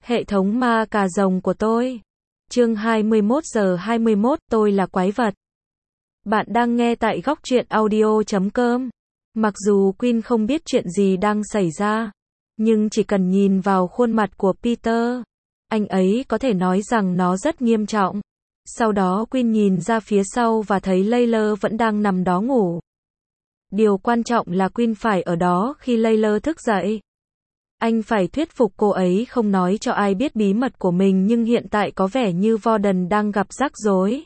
Hệ thống ma cà rồng của tôi. Chương 21:21, tôi là quái vật. Bạn đang nghe tại góc truyện audio.com. Mặc dù Quinn không biết chuyện gì đang xảy ra, nhưng chỉ cần nhìn vào khuôn mặt của Peter, anh ấy có thể nói rằng nó rất nghiêm trọng. Sau đó Quinn nhìn ra phía sau và thấy Layla vẫn đang nằm đó ngủ. Điều quan trọng là Quinn phải ở đó khi Layla thức dậy. Anh phải thuyết phục cô ấy không nói cho ai biết bí mật của mình, nhưng hiện tại có vẻ như Warden đang gặp rắc rối.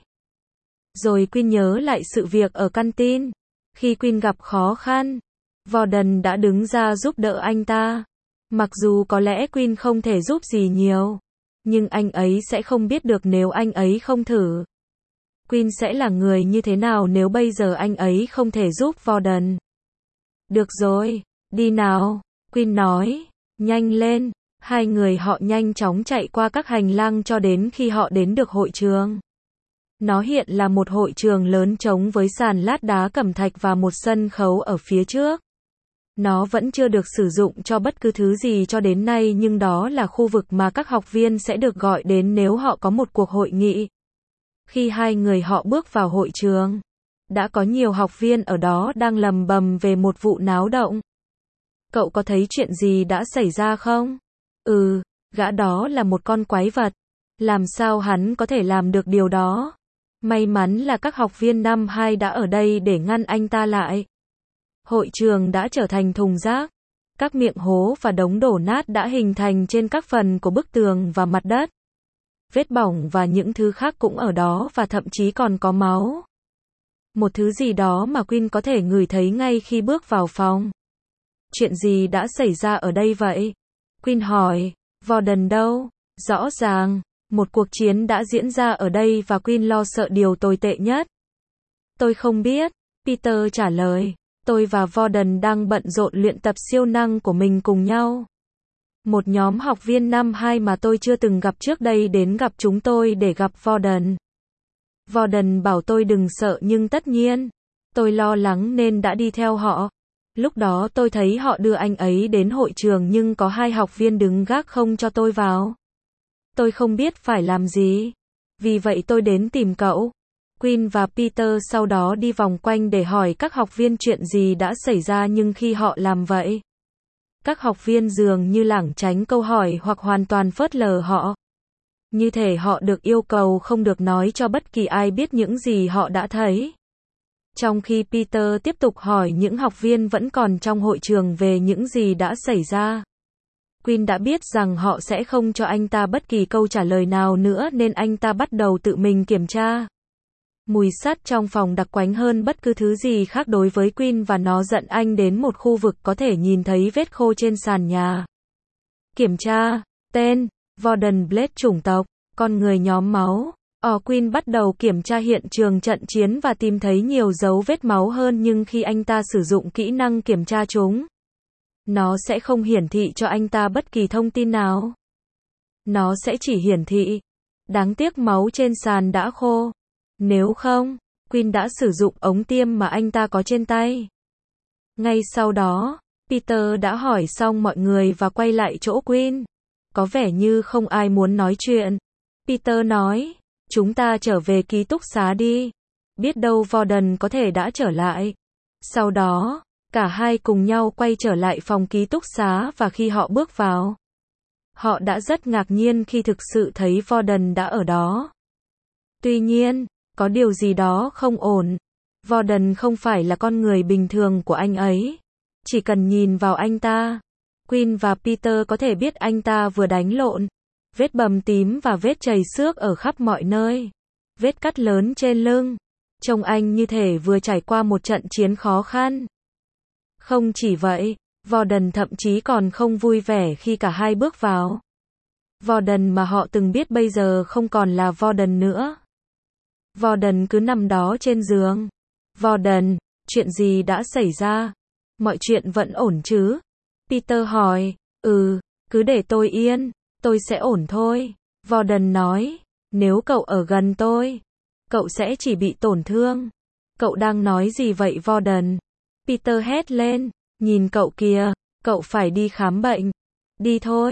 Rồi Quinn nhớ lại sự việc ở canteen. Khi Quinn gặp khó khăn, Warden đã đứng ra giúp đỡ anh ta. Mặc dù có lẽ Quinn không thể giúp gì nhiều, nhưng anh ấy sẽ không biết được nếu anh ấy không thử. Quinn sẽ là người như thế nào nếu bây giờ anh ấy không thể giúp Warden. Được rồi, đi nào, Quinn nói. Nhanh lên. Hai người họ nhanh chóng chạy qua các hành lang cho đến khi họ đến được hội trường. Nó hiện là một hội trường lớn trống với sàn lát đá cẩm thạch và một sân khấu ở phía trước. Nó vẫn chưa được sử dụng cho bất cứ thứ gì cho đến nay, nhưng đó là khu vực mà các học viên sẽ được gọi đến nếu họ có một cuộc hội nghị. Khi hai người họ bước vào hội trường, đã có nhiều học viên ở đó đang lầm bầm về một vụ náo động. Cậu có thấy chuyện gì đã xảy ra không? Gã đó là một con quái vật. Làm sao hắn có thể làm được điều đó? May mắn là các học viên năm 2 đã ở đây để ngăn anh ta lại. Hội trường đã trở thành thùng rác. Các miệng hố và đống đổ nát đã hình thành trên các phần của bức tường và mặt đất. Vết bỏng và những thứ khác cũng ở đó, và thậm chí còn có máu. Một thứ gì đó mà Quinn có thể ngửi thấy ngay khi bước vào phòng. Chuyện gì đã xảy ra ở đây vậy? Quinn hỏi. Warden đâu? Rõ ràng, một cuộc chiến đã diễn ra ở đây và Quinn lo sợ điều tồi tệ nhất. Tôi không biết, Peter trả lời. Tôi và Warden đang bận rộn luyện tập siêu năng của mình cùng nhau. Một nhóm học viên năm 2 mà tôi chưa từng gặp trước đây đến gặp chúng tôi để gặp Warden. Warden bảo tôi đừng sợ, nhưng tất nhiên, tôi lo lắng nên đã đi theo họ. Lúc đó tôi thấy họ đưa anh ấy đến hội trường, nhưng có 2 học viên đứng gác không cho tôi vào. Tôi không biết phải làm gì. Vì vậy tôi đến tìm cậu. Quinn và Peter sau đó đi vòng quanh để hỏi các học viên chuyện gì đã xảy ra, nhưng khi họ làm vậy, các học viên dường như lảng tránh câu hỏi hoặc hoàn toàn phớt lờ họ. Như thể họ được yêu cầu không được nói cho bất kỳ ai biết những gì họ đã thấy. Trong khi Peter tiếp tục hỏi những học viên vẫn còn trong hội trường về những gì đã xảy ra, Quinn đã biết rằng họ sẽ không cho anh ta bất kỳ câu trả lời nào nữa, nên anh ta bắt đầu tự mình kiểm tra. Mùi sắt trong phòng đặc quánh hơn bất cứ thứ gì khác đối với Quinn, và nó dẫn anh đến một khu vực có thể nhìn thấy vết khô trên sàn nhà. Kiểm tra. Tên. Warden Blade. Chủng tộc. Con người. Nhóm máu. Quinn bắt đầu kiểm tra hiện trường trận chiến và tìm thấy nhiều dấu vết máu hơn, nhưng khi anh ta sử dụng kỹ năng kiểm tra chúng, nó sẽ không hiển thị cho anh ta bất kỳ thông tin nào. Nó sẽ chỉ hiển thị. Đáng tiếc máu trên sàn đã khô. Nếu không, Quinn đã sử dụng ống tiêm mà anh ta có trên tay. Ngay sau đó, Peter đã hỏi xong mọi người và quay lại chỗ Quinn. Có vẻ như không ai muốn nói chuyện. Peter nói, chúng ta trở về ký túc xá đi. Biết đâu Warden có thể đã trở lại. Sau đó, cả hai cùng nhau quay trở lại phòng ký túc xá, và khi họ bước vào, họ đã rất ngạc nhiên khi thực sự thấy Warden đã ở đó. Tuy nhiên, có điều gì đó không ổn. Warden không phải là con người bình thường của anh ấy. Chỉ cần nhìn vào anh ta, Quinn và Peter có thể biết anh ta vừa đánh lộn. Vết bầm tím và vết chảy xước ở khắp mọi nơi. Vết cắt lớn trên lưng. Trông anh như thể vừa trải qua một trận chiến khó khăn. Không chỉ vậy, Warden thậm chí còn không vui vẻ khi cả hai bước vào. Warden mà họ từng biết bây giờ không còn là Warden nữa. Warden cứ nằm đó trên giường. Warden, chuyện gì đã xảy ra? Mọi chuyện vẫn ổn chứ? Peter hỏi. Cứ để tôi yên, tôi sẽ ổn thôi. Warden nói. Nếu cậu ở gần tôi, cậu sẽ chỉ bị tổn thương. Cậu đang nói gì vậy Warden? Peter hét lên. Nhìn cậu kìa, cậu phải đi khám bệnh. Đi thôi.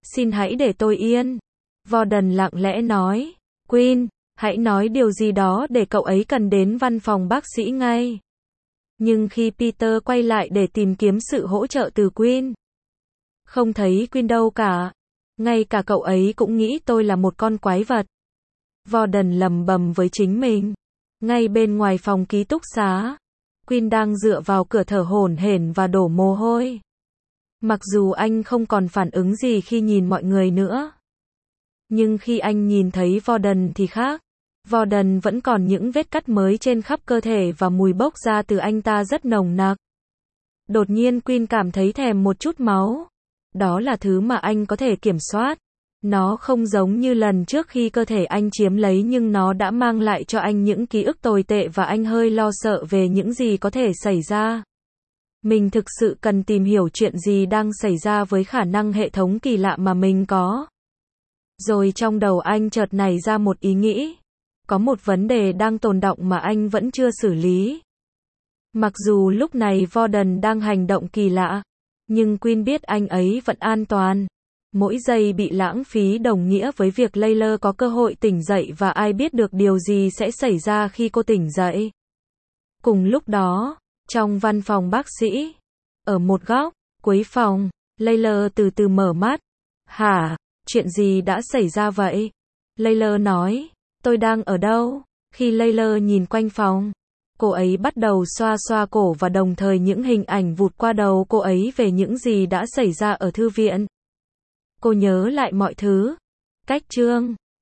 Xin hãy để tôi yên. Gordon lặng lẽ nói. Quinn, hãy nói điều gì đó để cậu ấy cần đến văn phòng bác sĩ ngay. Nhưng khi Peter quay lại để tìm kiếm sự hỗ trợ từ Quinn, không thấy Quinn đâu cả. Ngay cả cậu ấy cũng nghĩ tôi là một con quái vật. Gordon lầm bầm với chính mình. Ngay bên ngoài phòng ký túc xá, Quinn đang dựa vào cửa thở hổn hển và đổ mồ hôi. Mặc dù anh không còn phản ứng gì khi nhìn mọi người nữa, nhưng khi anh nhìn thấy Gordon thì khác. Gordon vẫn còn những vết cắt mới trên khắp cơ thể và mùi bốc ra từ anh ta rất nồng nặc. Đột nhiên Quinn cảm thấy thèm một chút máu. Đó là thứ mà anh có thể kiểm soát. Nó không giống như lần trước khi cơ thể anh chiếm lấy, nhưng nó đã mang lại cho anh những ký ức tồi tệ và anh hơi lo sợ về những gì có thể xảy ra. Mình thực sự cần tìm hiểu chuyện gì đang xảy ra với khả năng hệ thống kỳ lạ mà mình có. Rồi trong đầu anh chợt nảy ra một ý nghĩ. Có một vấn đề đang tồn đọng mà anh vẫn chưa xử lý. Mặc dù lúc này Gordon đang hành động kỳ lạ, nhưng Quinn biết anh ấy vẫn an toàn. Mỗi giây bị lãng phí đồng nghĩa với việc Layla có cơ hội tỉnh dậy và ai biết được điều gì sẽ xảy ra khi cô tỉnh dậy. Cùng lúc đó, trong văn phòng bác sĩ, ở một góc cuối phòng, Layla từ từ mở mắt. Hả? Chuyện gì đã xảy ra vậy? Layla nói. Tôi đang ở đâu? Khi Layla nhìn quanh phòng, cô ấy bắt đầu xoa xoa cổ và đồng thời những hình ảnh vụt qua đầu cô ấy về những gì đã xảy ra ở thư viện. Cô nhớ lại mọi thứ. Cách chương